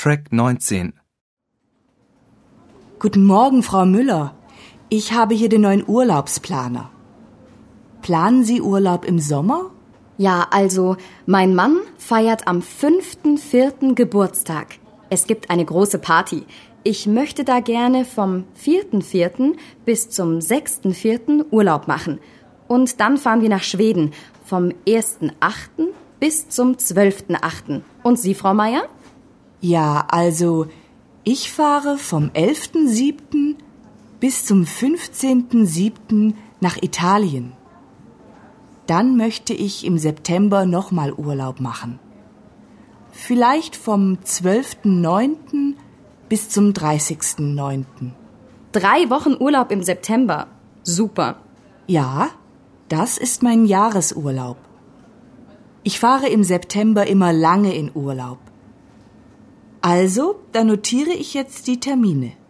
Track 19. Guten Morgen, Frau Müller. Ich habe hier den neuen Urlaubsplaner. Planen Sie Urlaub im Sommer? Ja, also, mein Mann feiert am 5.4. Geburtstag. Es gibt eine große Party. Ich möchte da gerne vom 4.4. bis zum 6.4. Urlaub machen. Und dann fahren wir nach Schweden vom 1.8. bis zum 12.8. Und Sie, Frau Meier? Ja, also, ich fahre vom 11.7. bis zum 15.7. nach Italien. Dann möchte ich im September nochmal Urlaub machen. Vielleicht vom 12.9. bis zum 30.9. 3 Wochen Urlaub im September. Super. Ja, das ist mein Jahresurlaub. Ich fahre im September immer lange in Urlaub. Also, da notiere ich jetzt die Termine.